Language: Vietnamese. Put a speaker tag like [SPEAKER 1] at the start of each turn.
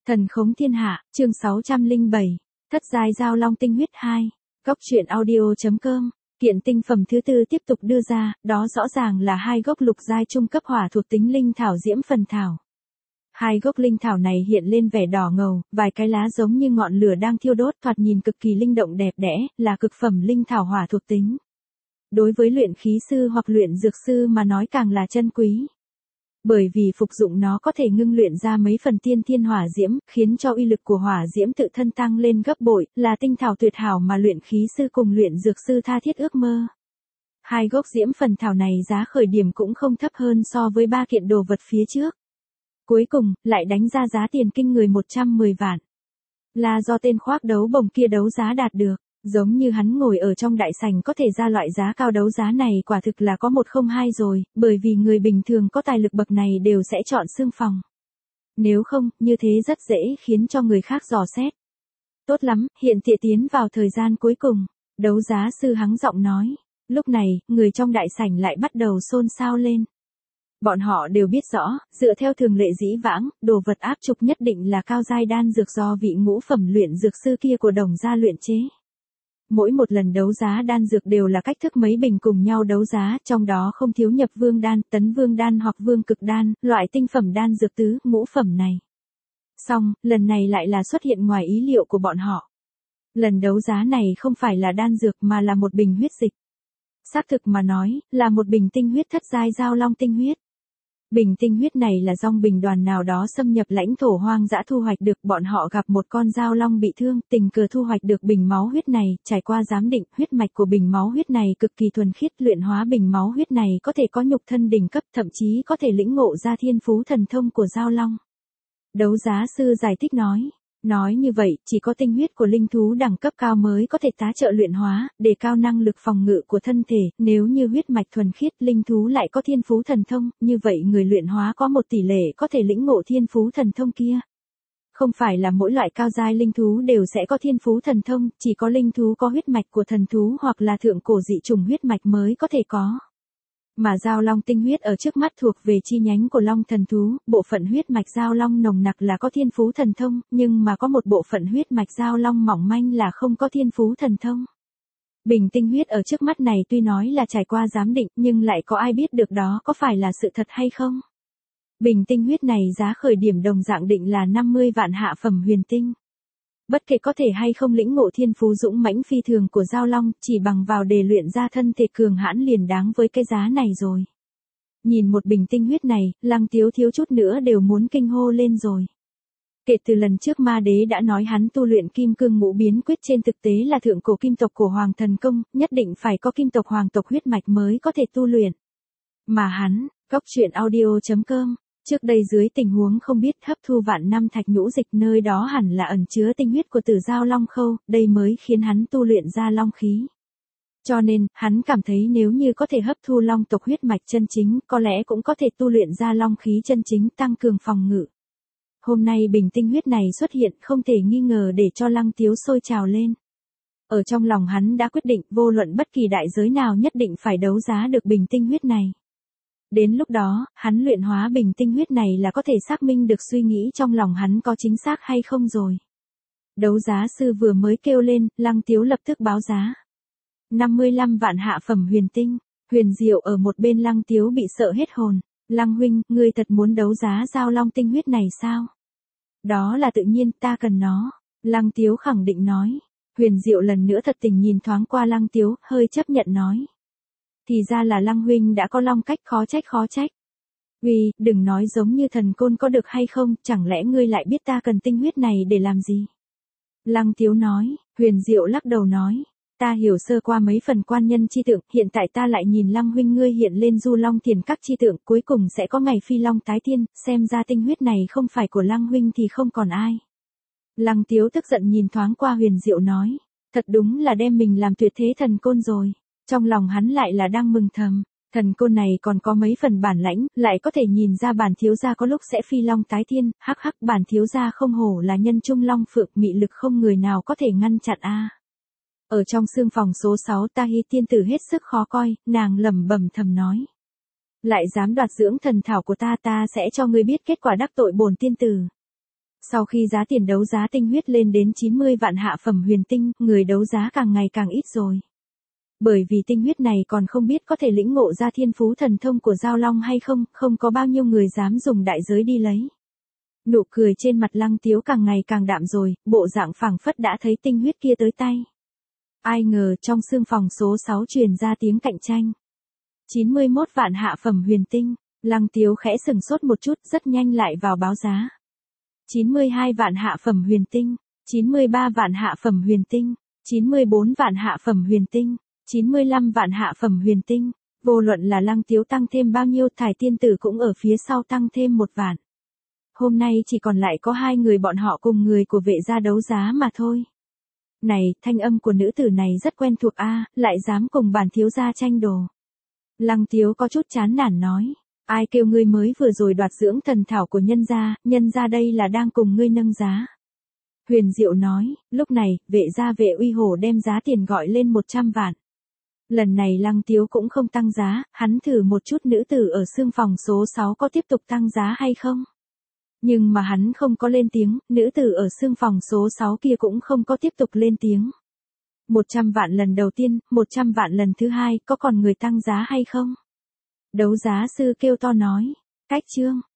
[SPEAKER 1] Thần khống thiên hạ, chương 607. Thất giai giao long tinh huyết 2. Góc truyện audio.com. Kiện tinh phẩm thứ tư tiếp tục đưa ra, đó rõ ràng là hai gốc lục giai trung cấp hỏa thuộc tính linh thảo diễm phần thảo. Hai gốc linh thảo này hiện lên vẻ đỏ ngầu, vài cái lá giống như ngọn lửa đang thiêu đốt, thoạt nhìn cực kỳ linh động đẹp đẽ, là cực phẩm linh thảo hỏa thuộc tính. Đối với luyện khí sư hoặc luyện dược sư mà nói càng là chân quý. Bởi vì phục dụng nó có thể ngưng luyện ra mấy phần tiên thiên hỏa diễm, khiến cho uy lực của hỏa diễm tự thân tăng lên gấp bội, là tinh thảo tuyệt hảo mà luyện khí sư cùng luyện dược sư tha thiết ước mơ. Hai gốc diễm phần thảo này giá khởi điểm cũng không thấp hơn so với ba kiện đồ vật phía trước. Cuối cùng, lại đánh ra giá tiền kinh người 110 vạn. Là do tên khoác đấu bồng kia đấu giá đạt được. Giống như hắn ngồi ở trong đại sảnh có thể ra loại giá cao đấu giá này quả thực là có 102 rồi, bởi vì người bình thường có tài lực bậc này đều sẽ chọn xương phòng. Nếu không, như thế rất dễ khiến cho người khác dò xét. Tốt lắm, hiện tại tiến vào thời gian cuối cùng. Đấu giá sư hắng giọng nói. Lúc này, người trong đại sảnh lại bắt đầu xôn xao lên. Bọn họ đều biết rõ, dựa theo thường lệ dĩ vãng, đồ vật áp trục nhất định là cao giai đan dược do vị ngũ phẩm luyện dược sư kia của Đồng gia luyện chế. Mỗi một lần đấu giá đan dược đều là cách thức mấy bình cùng nhau đấu giá, trong đó không thiếu nhập vương đan, tấn vương đan hoặc vương cực đan, loại tinh phẩm đan dược tứ, ngũ phẩm này. Xong, lần này lại là xuất hiện ngoài ý liệu của bọn họ. Lần đấu giá này không phải là đan dược mà là một bình huyết dịch. Xác thực mà nói, là một bình tinh huyết thất giai giao long tinh huyết. Bình tinh huyết này là dòng bình đoàn nào đó xâm nhập lãnh thổ hoang dã thu hoạch được, bọn họ gặp một con giao long bị thương, tình cờ thu hoạch được bình máu huyết này, trải qua giám định, huyết mạch của bình máu huyết này cực kỳ thuần khiết, luyện hóa bình máu huyết này có thể có nhục thân đỉnh cấp, thậm chí có thể lĩnh ngộ ra thiên phú thần thông của giao long. Đấu giá sư giải thích nói. Nói như vậy, chỉ có tinh huyết của linh thú đẳng cấp cao mới có thể tá trợ luyện hóa, để cao năng lực phòng ngự của thân thể, nếu như huyết mạch thuần khiết linh thú lại có thiên phú thần thông, như vậy người luyện hóa có một tỷ lệ có thể lĩnh ngộ thiên phú thần thông kia. Không phải là mỗi loại cao giai linh thú đều sẽ có thiên phú thần thông, chỉ có linh thú có huyết mạch của thần thú hoặc là thượng cổ dị chủng huyết mạch mới có thể có. Mà giao long tinh huyết ở trước mắt thuộc về chi nhánh của long thần thú, bộ phận huyết mạch giao long nồng nặc là có thiên phú thần thông, nhưng mà có một bộ phận huyết mạch giao long mỏng manh là không có thiên phú thần thông. Bình tinh huyết ở trước mắt này tuy nói là trải qua giám định, nhưng lại có ai biết được đó có phải là sự thật hay không? Bình tinh huyết này giá khởi điểm đồng dạng định là 50 vạn hạ phẩm huyền tinh. Bất kể có thể hay không lĩnh ngộ thiên phú dũng mãnh phi thường của giao long, chỉ bằng vào để luyện ra thân thể cường hãn liền đáng với cái giá này rồi. Nhìn một bình tinh huyết này, Lăng Tiếu thiếu chút nữa đều muốn kinh hô lên rồi. Kể từ lần trước ma đế đã nói hắn tu luyện kim cương ngũ biến quyết, trên thực tế là thượng cổ kim tộc của Hoàng Thần Công, nhất định phải có kim tộc hoàng tộc huyết mạch mới có thể tu luyện. Mà hắn, góc truyện audio.com. Trước đây dưới tình huống không biết hấp thu vạn năm thạch nhũ dịch, nơi đó hẳn là ẩn chứa tinh huyết của Tử Giao Long Khâu, đây mới khiến hắn tu luyện ra long khí. Cho nên, hắn cảm thấy nếu như có thể hấp thu long tộc huyết mạch chân chính, có lẽ cũng có thể tu luyện ra long khí chân chính, tăng cường phòng ngự. Hôm nay bình tinh huyết này xuất hiện không thể nghi ngờ để cho Lăng Tiếu sôi trào lên. Ở trong lòng hắn đã quyết định vô luận bất kỳ đại giới nào nhất định phải đấu giá được bình tinh huyết này. Đến lúc đó, hắn luyện hóa bình tinh huyết này là có thể xác minh được suy nghĩ trong lòng hắn có chính xác hay không rồi. Đấu giá sư vừa mới kêu lên, Lăng Tiếu lập tức báo giá. 55 vạn hạ phẩm huyền tinh. Huyền Diệu ở một bên Lăng Tiếu bị sợ hết hồn. Lăng huynh, ngươi thật muốn đấu giá giao long tinh huyết này sao? Đó là tự nhiên, ta cần nó. Lăng Tiếu khẳng định nói. Huyền Diệu lần nữa thật tình nhìn thoáng qua Lăng Tiếu, hơi chấp nhận nói. Thì ra là Lăng huynh đã có long cách, khó trách. Uy, đừng nói giống như thần côn có được hay không, chẳng lẽ ngươi lại biết ta cần tinh huyết này để làm gì? Lăng Tiếu nói. Huyền Diệu lắc đầu nói. Ta hiểu sơ qua mấy phần quan nhân chi tượng, hiện tại ta lại nhìn Lăng huynh ngươi hiện lên du long thiền các chi tượng, cuối cùng sẽ có ngày phi long tái thiên, xem ra tinh huyết này không phải của Lăng huynh thì không còn ai. Lăng Tiếu tức giận nhìn thoáng qua Huyền Diệu nói. Thật đúng là đem mình làm tuyệt thế thần côn rồi. Trong lòng hắn lại là đang mừng thầm, thần côn này còn có mấy phần bản lãnh, lại có thể nhìn ra bản thiếu gia có lúc sẽ phi long tái thiên, hắc hắc, bản thiếu gia không hổ là nhân trung long phượng, mị lực không người nào có thể ngăn chặn a. Ở trong xương phòng số 6 Tahi tiên tử hết sức khó coi, nàng lẩm bẩm thầm nói. Lại dám đoạt dưỡng thần thảo của ta, ta sẽ cho ngươi biết kết quả đắc tội bổn tiên tử. Sau khi giá tiền đấu giá tinh huyết lên đến 90 vạn hạ phẩm huyền tinh, người đấu giá càng ngày càng ít rồi. Bởi vì tinh huyết này còn không biết có thể lĩnh ngộ ra thiên phú thần thông của Giao Long hay không, không có bao nhiêu người dám dùng đại giới đi lấy. Nụ cười trên mặt Lăng Tiếu càng ngày càng đạm rồi, bộ dạng phảng phất đã thấy tinh huyết kia tới tay. Ai ngờ trong xương phòng số 6 truyền ra tiếng cạnh tranh. 91 vạn hạ phẩm huyền tinh, Lăng Tiếu khẽ sừng sốt một chút, rất nhanh lại vào báo giá. 92 vạn hạ phẩm huyền tinh, 93 vạn hạ phẩm huyền tinh, 94 vạn hạ phẩm huyền tinh, 95 vạn hạ phẩm huyền tinh. Vô luận là Lăng Tiếu tăng thêm bao nhiêu, Thải tiên tử cũng ở phía sau tăng thêm 1 vạn. Hôm nay chỉ còn lại có 2 người bọn họ cùng người của Vệ gia đấu giá mà thôi. Này, thanh âm của nữ tử này rất quen thuộc a, lại dám cùng bản thiếu gia tranh đồ. Lăng Tiếu có chút chán nản nói, ai kêu ngươi mới vừa rồi đoạt dưỡng thần thảo của nhân gia đây là đang cùng ngươi nâng giá. Huyền Diệu nói, lúc này, Vệ gia Vệ Uy Hổ đem giá tiền gọi lên 100 vạn. Lần này Lăng Tiếu cũng không tăng giá, hắn thử một chút nữ tử ở xương phòng số 6 có tiếp tục tăng giá hay không. Nhưng mà hắn không có lên tiếng, nữ tử ở xương phòng số 6 kia cũng không có tiếp tục lên tiếng. 100 vạn lần đầu tiên, 100 vạn lần thứ hai, có còn người tăng giá hay không? Đấu giá sư kêu to nói, cách chương.